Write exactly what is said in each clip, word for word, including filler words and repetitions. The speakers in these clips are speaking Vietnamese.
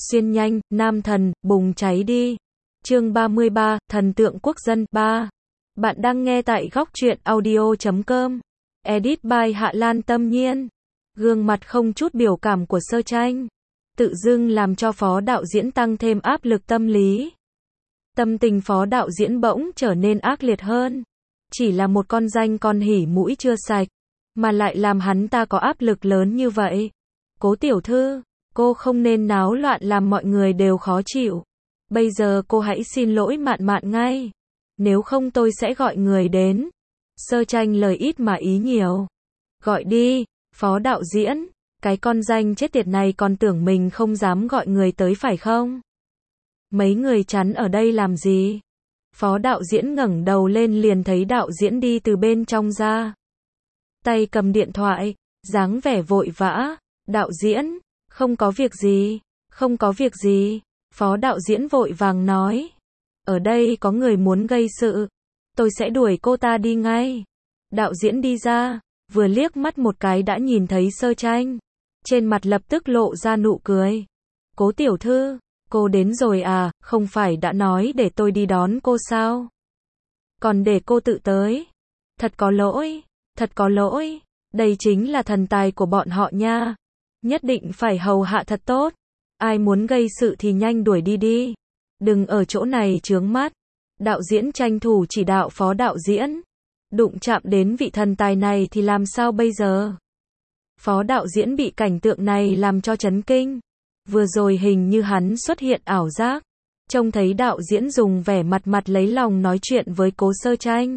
Xuyên nhanh, nam thần, bùng cháy đi. Chương ba mươi ba, thần tượng quốc dân, ba. Bạn đang nghe tại góc truyện audio chấm com. Edit by Hạ Lan Tâm Nhiên. Gương mặt không chút biểu cảm của Sơ Tranh, tự dưng làm cho phó đạo diễn tăng thêm áp lực tâm lý. Tâm tình phó đạo diễn bỗng trở nên ác liệt hơn. Chỉ là một con danh con hỉ mũi chưa sạch, mà lại làm hắn ta có áp lực lớn như vậy. Cố tiểu thư, cô không nên náo loạn làm mọi người đều khó chịu. Bây giờ cô hãy xin lỗi Mạn Mạn ngay. Nếu không tôi sẽ gọi người đến. Sơ Tranh lời ít mà ý nhiều. Gọi đi, phó đạo diễn. Cái con danh chết tiệt này còn tưởng mình không dám gọi người tới phải không? Mấy người chắn ở đây làm gì? Phó đạo diễn ngẩng đầu lên liền thấy đạo diễn đi từ bên trong ra. Tay cầm điện thoại, dáng vẻ vội vã. Đạo diễn, không có việc gì, không có việc gì. Phó đạo diễn vội vàng nói. Ở đây có người muốn gây sự. Tôi sẽ đuổi cô ta đi ngay. Đạo diễn đi ra, vừa liếc mắt một cái đã nhìn thấy Sơ Tranh. Trên mặt lập tức lộ ra nụ cười. Cố tiểu thư, cô đến rồi à, không phải đã nói để tôi đi đón cô sao? Còn để cô tự tới. Thật có lỗi, thật có lỗi. Đây chính là thần tài của bọn họ nha. Nhất định phải hầu hạ thật tốt. Ai muốn gây sự thì nhanh đuổi đi đi. Đừng ở chỗ này chướng mắt. Đạo diễn tranh thủ chỉ đạo phó đạo diễn. Đụng chạm đến vị thần tài này thì làm sao bây giờ? Phó đạo diễn bị cảnh tượng này làm cho chấn kinh. Vừa rồi hình như hắn xuất hiện ảo giác. Trông thấy đạo diễn dùng vẻ mặt mặt lấy lòng nói chuyện với Cố Sơ Tranh.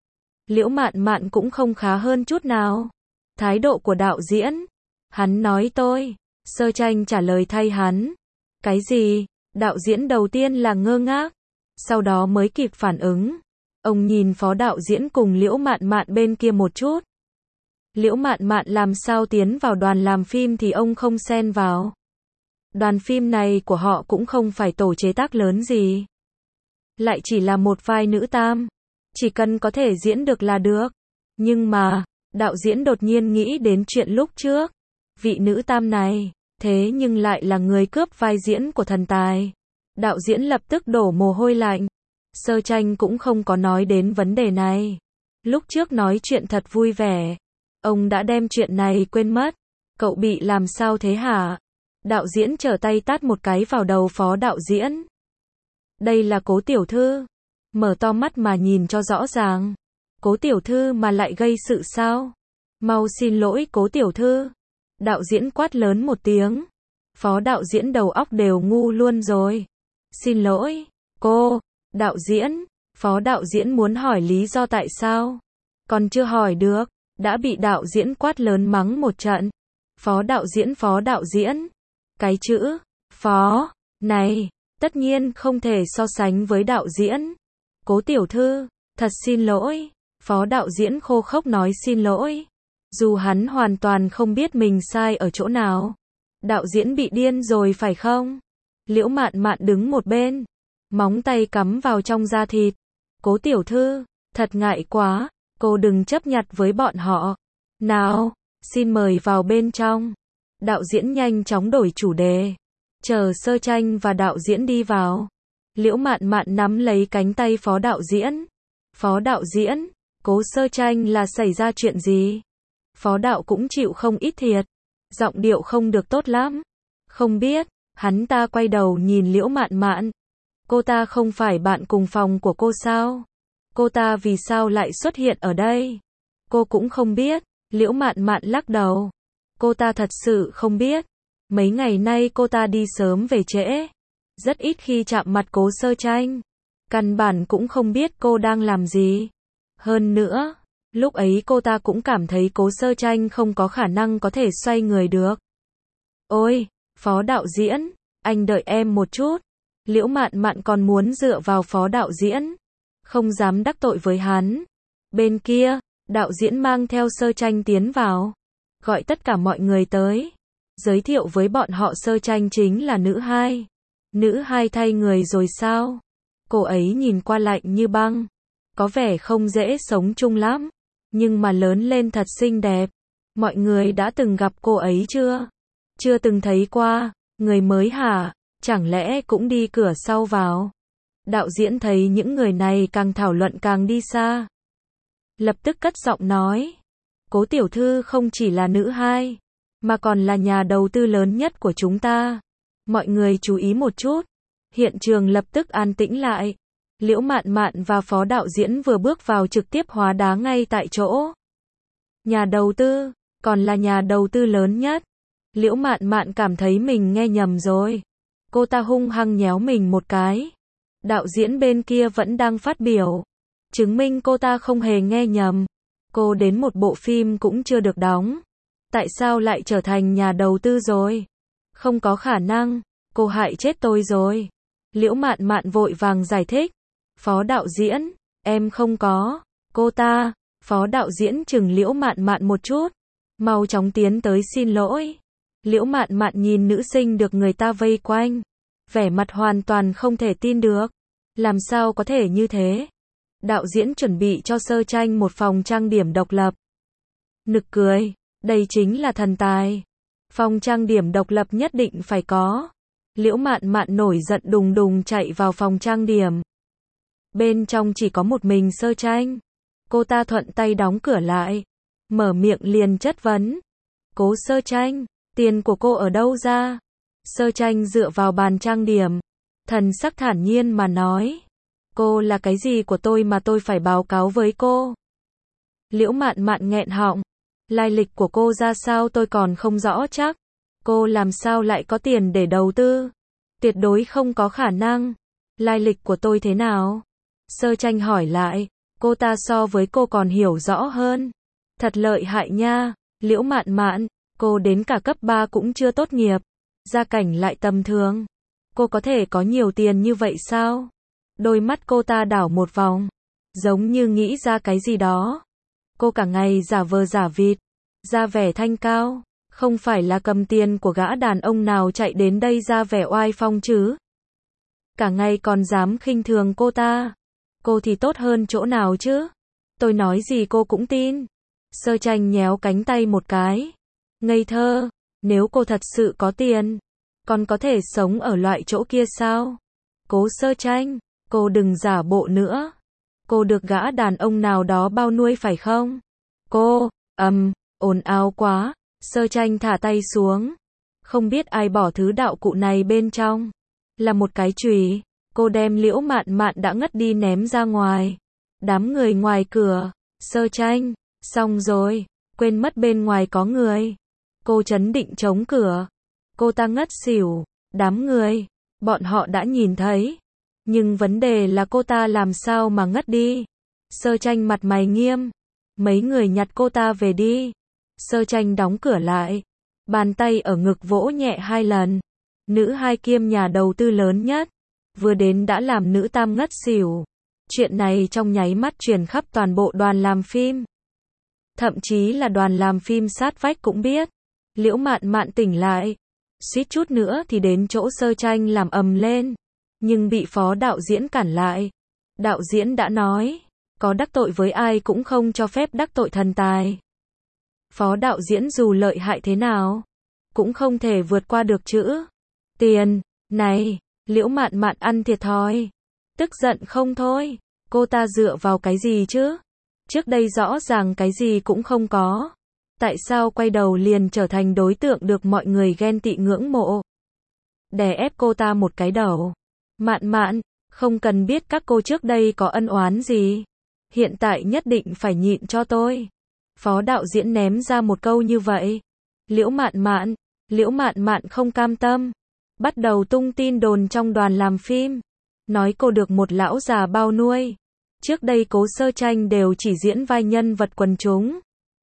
Liễu Mạn Mạn cũng không khá hơn chút nào. Thái độ của đạo diễn. Hắn nói tôi. Sơ Tranh trả lời thay hắn. Cái gì? Đạo diễn đầu tiên là ngơ ngác. Sau đó mới kịp phản ứng. Ông nhìn phó đạo diễn cùng Liễu Mạn Mạn bên kia một chút. Liễu Mạn Mạn làm sao tiến vào đoàn làm phim thì ông không xen vào. Đoàn phim này của họ cũng không phải tổ chế tác lớn gì. Lại chỉ là một vai nữ tam. Chỉ cần có thể diễn được là được. Nhưng mà, đạo diễn đột nhiên nghĩ đến chuyện lúc trước. Vị nữ tam này, thế nhưng lại là người cướp vai diễn của thần tài. Đạo diễn lập tức đổ mồ hôi lạnh. Sơ Tranh cũng không có nói đến vấn đề này. Lúc trước nói chuyện thật vui vẻ. Ông đã đem chuyện này quên mất. Cậu bị làm sao thế hả? Đạo diễn trở tay tát một cái vào đầu phó đạo diễn. Đây là Cố tiểu thư. Mở to mắt mà nhìn cho rõ ràng. Cố tiểu thư mà lại gây sự sao? Mau xin lỗi Cố tiểu thư. Đạo diễn quát lớn một tiếng. Phó đạo diễn đầu óc đều ngu luôn rồi. Xin lỗi, cô. Đạo diễn. Phó đạo diễn muốn hỏi lý do tại sao. Còn chưa hỏi được. Đã bị đạo diễn quát lớn mắng một trận. Phó đạo diễn phó đạo diễn. Cái chữ, phó, này, tất nhiên không thể so sánh với đạo diễn. Cố tiểu thư, thật xin lỗi. Phó đạo diễn khô khốc nói xin lỗi. Dù hắn hoàn toàn không biết mình sai ở chỗ nào. Đạo diễn bị điên rồi phải không? Liễu Mạn Mạn đứng một bên. Móng tay cắm vào trong da thịt. Cố tiểu thư, thật ngại quá. Cô đừng chấp nhặt với bọn họ. Nào, xin mời vào bên trong. Đạo diễn nhanh chóng đổi chủ đề. Chờ Sơ Tranh và đạo diễn đi vào. Liễu Mạn Mạn nắm lấy cánh tay phó đạo diễn. Phó đạo diễn, Cố Sơ Tranh là xảy ra chuyện gì? Phó đạo cũng chịu không ít thiệt. Giọng điệu không được tốt lắm. Không biết, hắn ta quay đầu nhìn Liễu Mạn Mạn. Cô ta không phải bạn cùng phòng của cô sao? Cô ta vì sao lại xuất hiện ở đây? Cô cũng không biết. Liễu Mạn Mạn lắc đầu. Cô ta thật sự không biết. Mấy ngày nay cô ta đi sớm về trễ. Rất ít khi chạm mặt Cố Sơ Tranh. Căn bản cũng không biết cô đang làm gì. Hơn nữa, lúc ấy cô ta cũng cảm thấy Cố Sơ Tranh không có khả năng có thể xoay người được. Ôi, phó đạo diễn, anh đợi em một chút. Liễu Mạn Mạn còn muốn dựa vào phó đạo diễn. Không dám đắc tội với hắn. Bên kia, đạo diễn mang theo Sơ Tranh tiến vào. Gọi tất cả mọi người tới. Giới thiệu với bọn họ Sơ Tranh chính là nữ hai. Nữ hai thay người rồi sao? Cô ấy nhìn qua lạnh như băng. Có vẻ không dễ sống chung lắm. Nhưng mà lớn lên thật xinh đẹp. Mọi người đã từng gặp cô ấy chưa? Chưa từng thấy qua. Người mới hả? chẳng lẽ cũng đi cửa sau vào. Đạo diễn thấy những người này càng thảo luận càng đi xa. Lập tức cất giọng nói, Cố tiểu thư không chỉ là nữ hai, mà còn là nhà đầu tư lớn nhất của chúng ta. Mọi người chú ý một chút. Hiện trường lập tức an tĩnh lại. Liễu Mạn Mạn và phó đạo diễn vừa bước vào trực tiếp hóa đá ngay tại chỗ. Nhà đầu tư, còn là nhà đầu tư lớn nhất. Liễu Mạn Mạn cảm thấy mình nghe nhầm rồi. Cô ta hung hăng nhéo mình một cái. Đạo diễn bên kia vẫn đang phát biểu, chứng minh cô ta không hề nghe nhầm. Cô đến một bộ phim cũng chưa được đóng. Tại sao lại trở thành nhà đầu tư rồi? Không có khả năng, cô hại chết tôi rồi. Liễu Mạn Mạn vội vàng giải thích. Phó đạo diễn, em không có. Cô ta, phó đạo diễn chừng Liễu Mạn Mạn một chút. Mau chóng tiến tới xin lỗi. Liễu Mạn Mạn nhìn nữ sinh được người ta vây quanh. Vẻ mặt hoàn toàn không thể tin được. Làm sao có thể như thế? Đạo diễn chuẩn bị cho Sơ Tranh một phòng trang điểm độc lập. Nực cười, đây chính là thần tài. Phòng trang điểm độc lập nhất định phải có. Liễu Mạn Mạn nổi giận đùng đùng chạy vào phòng trang điểm. Bên trong chỉ có một mình Sơ Tranh. Cô ta thuận tay đóng cửa lại. Mở miệng liền chất vấn. Cố Sơ Tranh, tiền của cô ở đâu ra? Sơ Tranh dựa vào bàn trang điểm. Thần sắc thản nhiên mà nói. Cô là cái gì của tôi mà tôi phải báo cáo với cô? Liễu Mạn Mạn nghẹn họng. Lai lịch của cô ra sao tôi còn không rõ chắc. Cô làm sao lại có tiền để đầu tư? Tuyệt đối không có khả năng. Lai lịch của tôi thế nào? Sơ Tranh hỏi lại. Cô ta so với cô còn hiểu rõ hơn. Thật lợi hại nha. Liễu Mạn Mạn, cô đến cả cấp ba cũng chưa tốt nghiệp. Gia cảnh lại tầm thường. Cô có thể có nhiều tiền như vậy sao? Đôi mắt cô ta đảo một vòng. Giống như nghĩ ra cái gì đó. Cô cả ngày giả vờ giả vịt. Ra vẻ thanh cao. Không phải là cầm tiền của gã đàn ông nào chạy đến đây ra vẻ oai phong chứ? Cả ngày còn dám khinh thường cô ta. Cô thì tốt hơn chỗ nào chứ? Tôi nói gì cô cũng tin. Sơ Tranh nhéo cánh tay một cái. Ngây thơ. Nếu cô thật sự có tiền, còn có thể sống ở loại chỗ kia sao? Cố Sơ Tranh, cô đừng giả bộ nữa. Cô được gã đàn ông nào đó bao nuôi phải không? Cô, ầm, um, ồn ào quá. Sơ Tranh thả tay xuống. Không biết ai bỏ thứ đạo cụ này bên trong. Là một cái chùy. Cô đem Liễu Mạn Mạn đã ngất đi ném ra ngoài. Đám người ngoài cửa. Sơ Tranh, xong rồi, quên mất bên ngoài có người. Cô trấn định chống cửa. Cô ta ngất xỉu. Đám người, bọn họ đã nhìn thấy. Nhưng vấn đề là cô ta làm sao mà ngất đi. Sơ Tranh mặt mày nghiêm. Mấy người nhặt cô ta về đi. Sơ Tranh đóng cửa lại. Bàn tay ở ngực vỗ nhẹ hai lần. Nữ hai kiêm nhà đầu tư lớn nhất. Vừa đến đã làm nữ tam ngất xỉu. Chuyện này trong nháy mắt truyền khắp toàn bộ đoàn làm phim. Thậm chí là đoàn làm phim sát vách cũng biết. Liễu Mạn Mạn tỉnh lại. Suýt chút nữa thì đến chỗ Sơ Tranh làm ầm lên. Nhưng bị phó đạo diễn cản lại. Đạo diễn đã nói. Có đắc tội với ai cũng không cho phép đắc tội thần tài. Phó đạo diễn dù lợi hại thế nào, cũng không thể vượt qua được chữ tiền. Này, Liễu Mạn Mạn ăn thiệt thòi. Tức giận không thôi. Cô ta dựa vào cái gì chứ? Trước đây rõ ràng cái gì cũng không có. Tại sao quay đầu liền trở thành đối tượng được mọi người ghen tị ngưỡng mộ? Đè ép cô ta một cái đầu. Mạn Mạn, không cần biết các cô trước đây có ân oán gì. Hiện tại nhất định phải nhịn cho tôi. Phó đạo diễn ném ra một câu như vậy. Liễu Mạn Mạn, Liễu Mạn Mạn không cam tâm. Bắt đầu tung tin đồn trong đoàn làm phim. Nói cô được một lão già bao nuôi. Trước đây Cố Sơ Tranh đều chỉ diễn vai nhân vật quần chúng.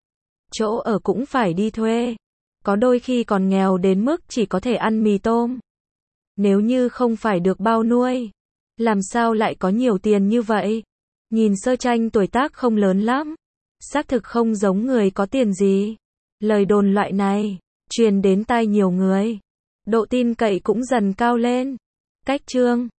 Chỗ ở cũng phải đi thuê. Có đôi khi còn nghèo đến mức chỉ có thể ăn mì tôm. Nếu như không phải được bao nuôi, làm sao lại có nhiều tiền như vậy? Nhìn Sơ Tranh tuổi tác không lớn lắm. Xác thực không giống người có tiền gì. Lời đồn loại này truyền đến tai nhiều người. Độ tin cậy cũng dần cao lên. Cách chương